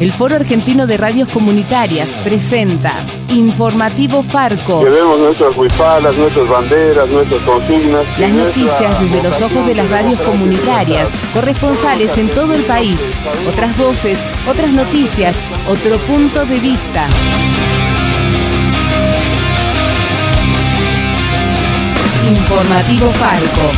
El Foro Argentino de Radios Comunitarias presenta Informativo Farco. Llevemos nuestras huipalas, nuestras banderas, nuestras consignas. Las noticias desde los ojos de las radios comunitarias, corresponsales en todo el país, otras voces, otras noticias, otro punto de vista. Informativo Farco.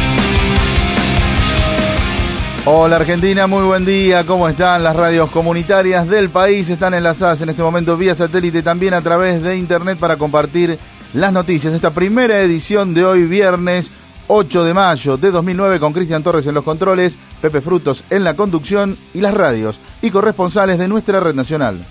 Hola Argentina, muy buen día, ¿cómo están? Las radios comunitarias del país están enlazadas en este momento vía satélite, también a través de internet para compartir las noticias. Esta primera edición de hoy, viernes 8 de mayo de 2009, con Cristian Torres en los controles, Pepe Frutos en la conducción y las radios y corresponsales de nuestra red nacional.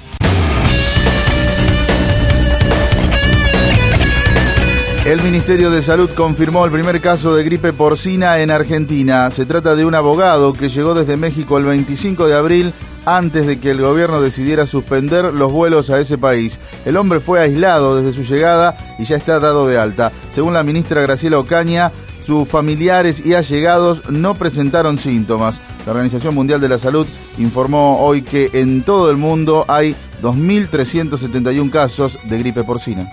El Ministerio de Salud confirmó el primer caso de gripe porcina en Argentina. Se trata de un abogado que llegó desde México el 25 de abril, antes de que el gobierno decidiera suspender los vuelos a ese país. El hombre fue aislado desde su llegada y ya está dado de alta. Según la ministra Graciela Ocaña, sus familiares y allegados no presentaron síntomas. La Organización Mundial de la Salud informó hoy que en todo el mundo hay 2.371 casos de gripe porcina.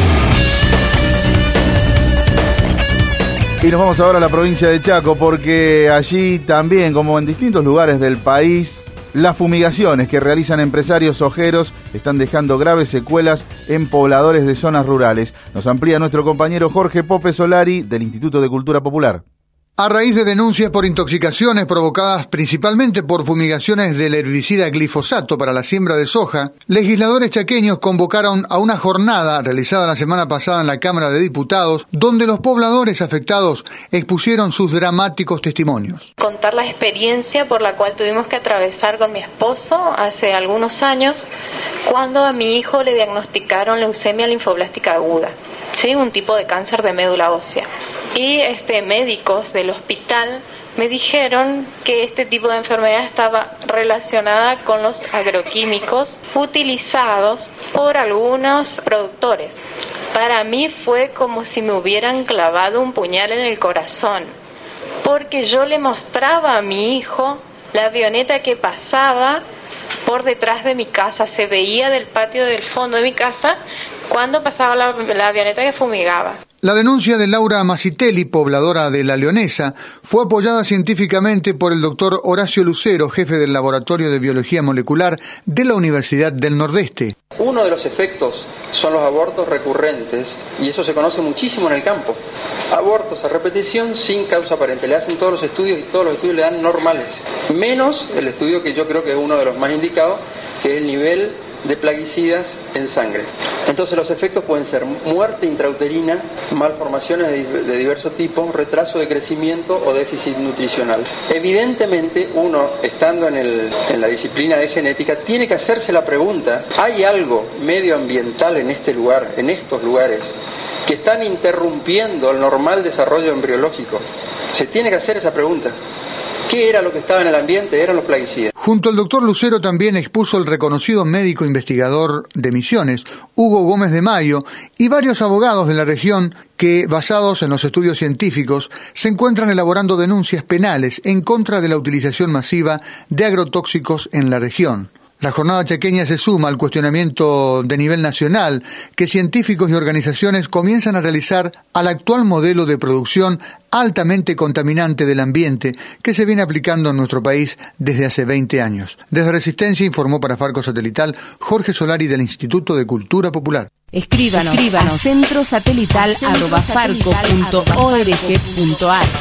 Y nos vamos ahora a la provincia de Chaco, porque allí también, como en distintos lugares del país, las fumigaciones que realizan empresarios ojeros están dejando graves secuelas en pobladores de zonas rurales. Nos amplía nuestro compañero Jorge Pope Solari del Instituto de Cultura Popular. A raíz de denuncias por intoxicaciones provocadas principalmente por fumigaciones del herbicida glifosato para la siembra de soja, legisladores chaqueños convocaron a una jornada realizada la semana pasada en la Cámara de Diputados, donde los pobladores afectados expusieron sus dramáticos testimonios. Contar la experiencia por la cual tuvimos que atravesar con mi esposo hace algunos años, cuando a mi hijo le diagnosticaron leucemia linfoblástica aguda. Sí, un tipo de cáncer de médula ósea. Y médicos del hospital me dijeron que este tipo de enfermedad estaba relacionada con los agroquímicos utilizados por algunos productores. Para mí fue como si me hubieran clavado un puñal en el corazón, porque yo le mostraba a mi hijo la avioneta que pasaba por detrás de mi casa, se veía del patio del fondo de mi casa cuando pasaba la avioneta que fumigaba. La denuncia de Laura Masitelli, pobladora de La Leonesa, fue apoyada científicamente por el doctor Horacio Lucero, jefe del Laboratorio de Biología Molecular de la Universidad del Nordeste. Uno de los efectos son los abortos recurrentes, y eso se conoce muchísimo en el campo. Abortos a repetición sin causa aparente. Le hacen todos los estudios y todos los estudios le dan normales. Menos el estudio que yo creo que es uno de los más indicados, que es el nivel de plaguicidas en sangre. Entonces los efectos pueden ser muerte intrauterina, malformaciones de diversos tipos, retraso de crecimiento o déficit nutricional. Evidentemente uno, estando en la disciplina de genética, tiene que hacerse la pregunta: ¿hay algo medioambiental en este lugar, en estos lugares, que están interrumpiendo el normal desarrollo embriológico? Se tiene que hacer esa pregunta. ¿Qué era lo que estaba en el ambiente? Eran los plaguicidas. Junto al doctor Lucero también expuso el reconocido médico investigador de Misiones, Hugo Gómez de Mayo, y varios abogados de la región que, basados en los estudios científicos, se encuentran elaborando denuncias penales en contra de la utilización masiva de agrotóxicos en la región. La jornada chaqueña se suma al cuestionamiento de nivel nacional que científicos y organizaciones comienzan a realizar al actual modelo de producción altamente contaminante del ambiente que se viene aplicando en nuestro país desde hace 20 años. Desde Resistencia informó para Farco Satelital Jorge Solari del Instituto de Cultura Popular. Escríbanos a centrosatelital@farco.org.ar.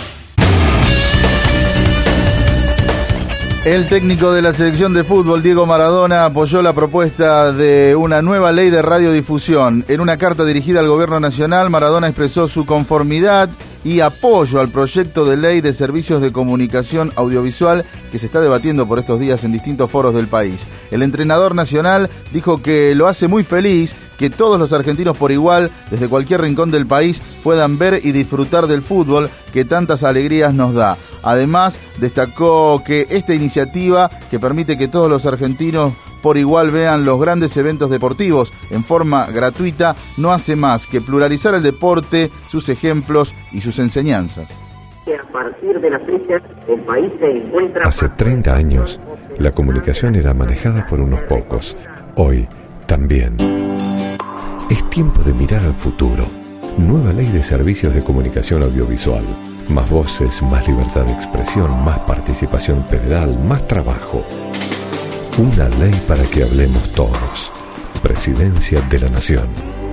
El técnico de la selección de fútbol, Diego Maradona, apoyó la propuesta de una nueva ley de radiodifusión. En una carta dirigida al Gobierno Nacional, Maradona expresó su conformidad y apoyo al proyecto de ley de servicios de comunicación audiovisual que se está debatiendo por estos días en distintos foros del país. El entrenador nacional dijo que lo hace muy feliz que todos los argentinos por igual, desde cualquier rincón del país, puedan ver y disfrutar del fútbol que tantas alegrías nos da. Además, destacó que esta iniciativa, que permite que todos los argentinos por igual vean los grandes eventos deportivos en forma gratuita, no hace más que pluralizar el deporte, sus ejemplos y sus enseñanzas. A partir partir de la fecha, el país se encuentra... Hace 30 años, la comunicación era manejada por unos pocos. Hoy, también. Es tiempo de mirar al futuro. Nueva ley de servicios de comunicación audiovisual. Más voces, más libertad de expresión, más participación federal, más trabajo. Una ley para que hablemos todos. Presidencia de la Nación.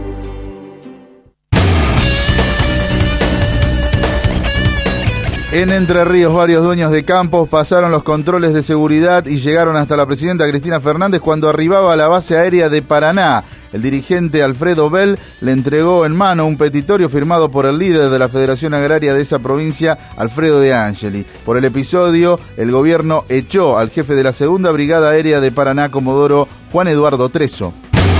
En Entre Ríos, varios dueños de campos pasaron los controles de seguridad y llegaron hasta la presidenta Cristina Fernández cuando arribaba a la base aérea de Paraná. El dirigente Alfredo Bell le entregó en mano un petitorio firmado por el líder de la Federación Agraria de esa provincia, Alfredo De Angeli. Por el episodio, el gobierno echó al jefe de la Segunda Brigada Aérea de Paraná, Comodoro Juan Eduardo Treso.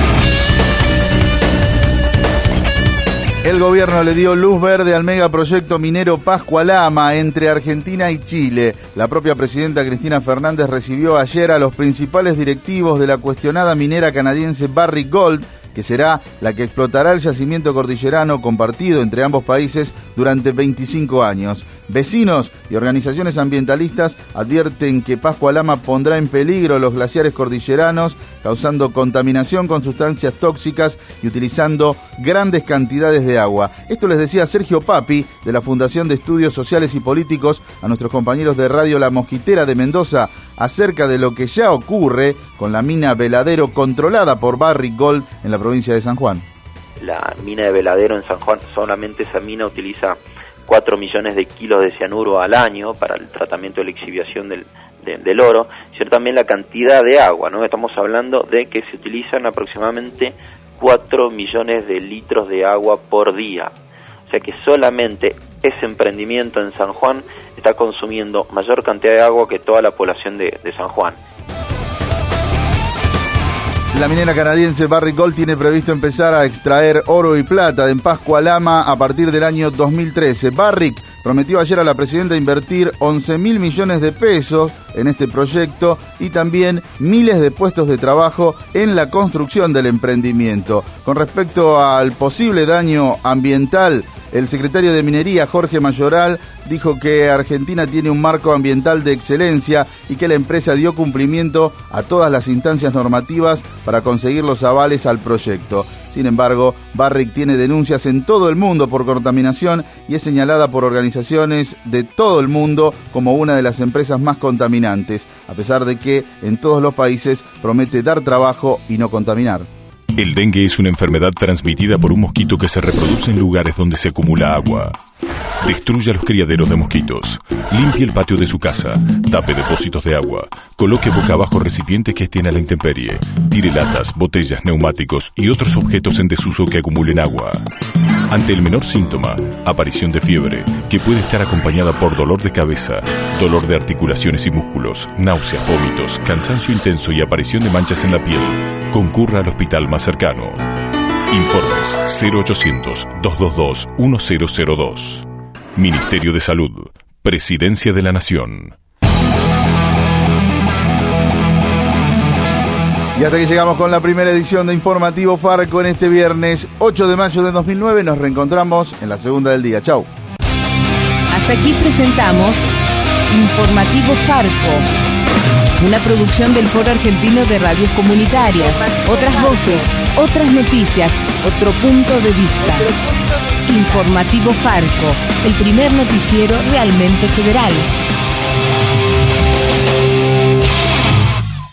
El gobierno le dio luz verde al megaproyecto minero Pascua Lama entre Argentina y Chile. La propia presidenta Cristina Fernández recibió ayer a los principales directivos de la cuestionada minera canadiense Barrick Gold, que será la que explotará el yacimiento cordillerano compartido entre ambos países durante 25 años. Vecinos y organizaciones ambientalistas advierten que Pascua Lama pondrá en peligro los glaciares cordilleranos, causando contaminación con sustancias tóxicas y utilizando grandes cantidades de agua. Esto les decía Sergio Papi, de la Fundación de Estudios Sociales y Políticos, a nuestros compañeros de Radio La Mosquitera de Mendoza, acerca de lo que ya ocurre con la mina Veladero controlada por Barrick Gold en la provincia de San Juan. La mina de Veladero en San Juan, solamente esa mina utiliza 4 millones de kilos de cianuro al año para el tratamiento y la exhibición del oro, y también la cantidad de agua, ¿no? Estamos hablando de que se utilizan aproximadamente 4 millones de litros de agua por día. O sea que solamente ese emprendimiento en San Juan está consumiendo mayor cantidad de agua que toda la población de San Juan. La minera canadiense Barrick Gold tiene previsto empezar a extraer oro y plata en Pascua Lama a partir del año 2013. Barrick prometió ayer a la presidenta invertir 11.000 millones de pesos en este proyecto y también miles de puestos de trabajo en la construcción del emprendimiento. Con respecto al posible daño ambiental, el secretario de Minería, Jorge Mayoral, dijo que Argentina tiene un marco ambiental de excelencia y que la empresa dio cumplimiento a todas las instancias normativas para conseguir los avales al proyecto. Sin embargo, Barrick tiene denuncias en todo el mundo por contaminación y es señalada por organizaciones de todo el mundo como una de las empresas más contaminantes, a pesar de que en todos los países promete dar trabajo y no contaminar. El dengue es una enfermedad transmitida por un mosquito que se reproduce en lugares donde se acumula agua. Destruya los criaderos de mosquitos. Limpie el patio de su casa. Tape depósitos de agua. Coloque boca abajo recipientes que estén a la intemperie. Tire latas, botellas, neumáticos y otros objetos en desuso que acumulen agua. Ante el menor síntoma, aparición de fiebre, que puede estar acompañada por dolor de cabeza, dolor de articulaciones y músculos, náuseas, vómitos, cansancio intenso y aparición de manchas en la piel, concurra al hospital más cercano. Informes 0800-222-1002. Ministerio de Salud, Presidencia de la Nación. Y hasta aquí llegamos con la primera edición de Informativo Farco en este viernes 8 de mayo de 2009. Nos reencontramos en la segunda del día. Chau. Hasta aquí presentamos Informativo Farco, una producción del Foro Argentino de Radios Comunitarias. Otras voces, otras noticias, otro punto de vista. Informativo Farco, el primer noticiero realmente federal.